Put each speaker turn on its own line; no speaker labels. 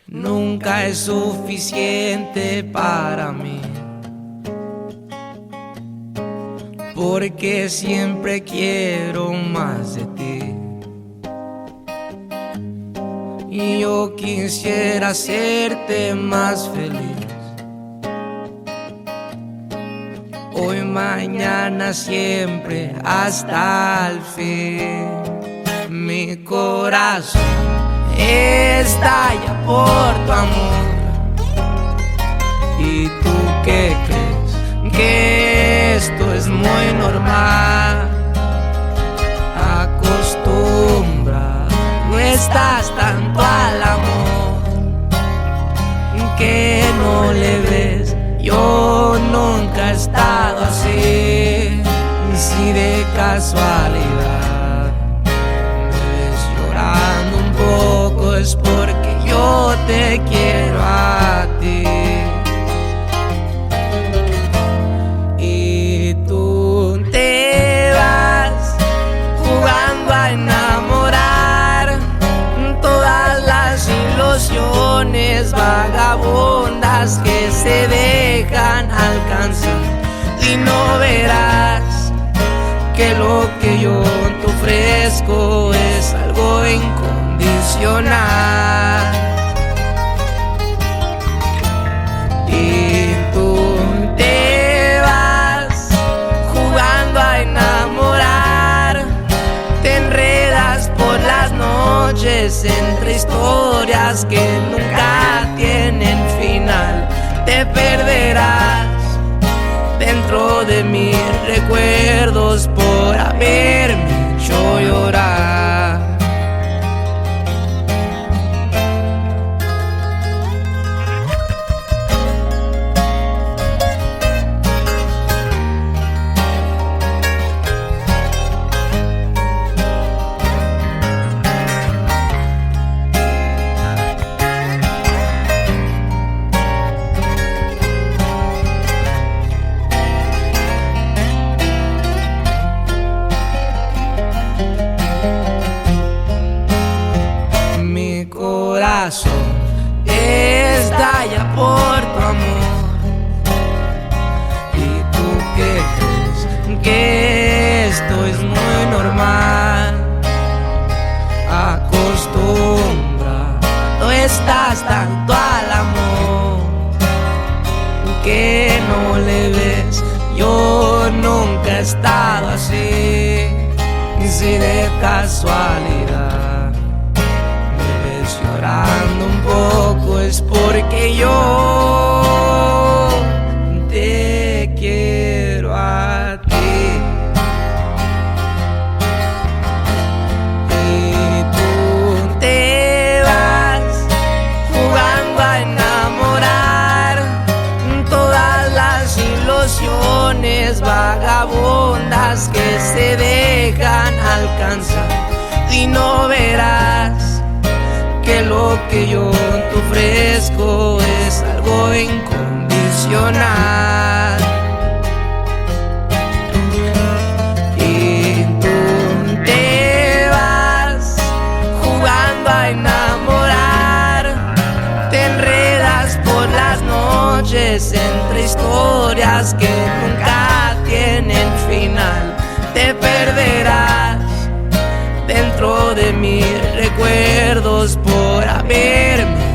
nunca es suficiente para mí, porque siempre quiero más de ti. Y yo quisiera hacerte más feliz, hoy, mañana, siempre, hasta el fin. Mi corazón estalla por tu amor. ¿Y tú qué crees? Que esto es muy normal. Acostumbra, no estás tanto al amor que no le ves. Yo nunca he estado así. Si de casualidad me ves llorando un poco, es porque yo te quiero a ti. Y tú te vas jugando a enamorar todas las ilusiones vagabundas que se dejan alcanzar, y no verás que lo que yo te ofrezco es algo incondicional. Y tú te vas jugando a enamorar, te enredas por las noches entre historias que nunca tienen final. Te perderás dentro de mis recuerdos por haberme hecho llorar. Estalla por tu amor. ¿Y tú qué crees? Que esto es muy normal. Acostumbra, no estás tanto al amor que no le ves. Yo nunca he estado así. Si de casualidad llorando un poco, es porque yo te quiero a ti. Y tú te vas jugando a enamorar todas las ilusiones vagabundas que se dejan alcanzar, y no verás que lo que yo te ofrezco es algo incondicional. Y tú te vas jugando a enamorar, te enredas por las noches entre historias que nunca tienen final. Te perderás dentro de mis recuerdos por haberme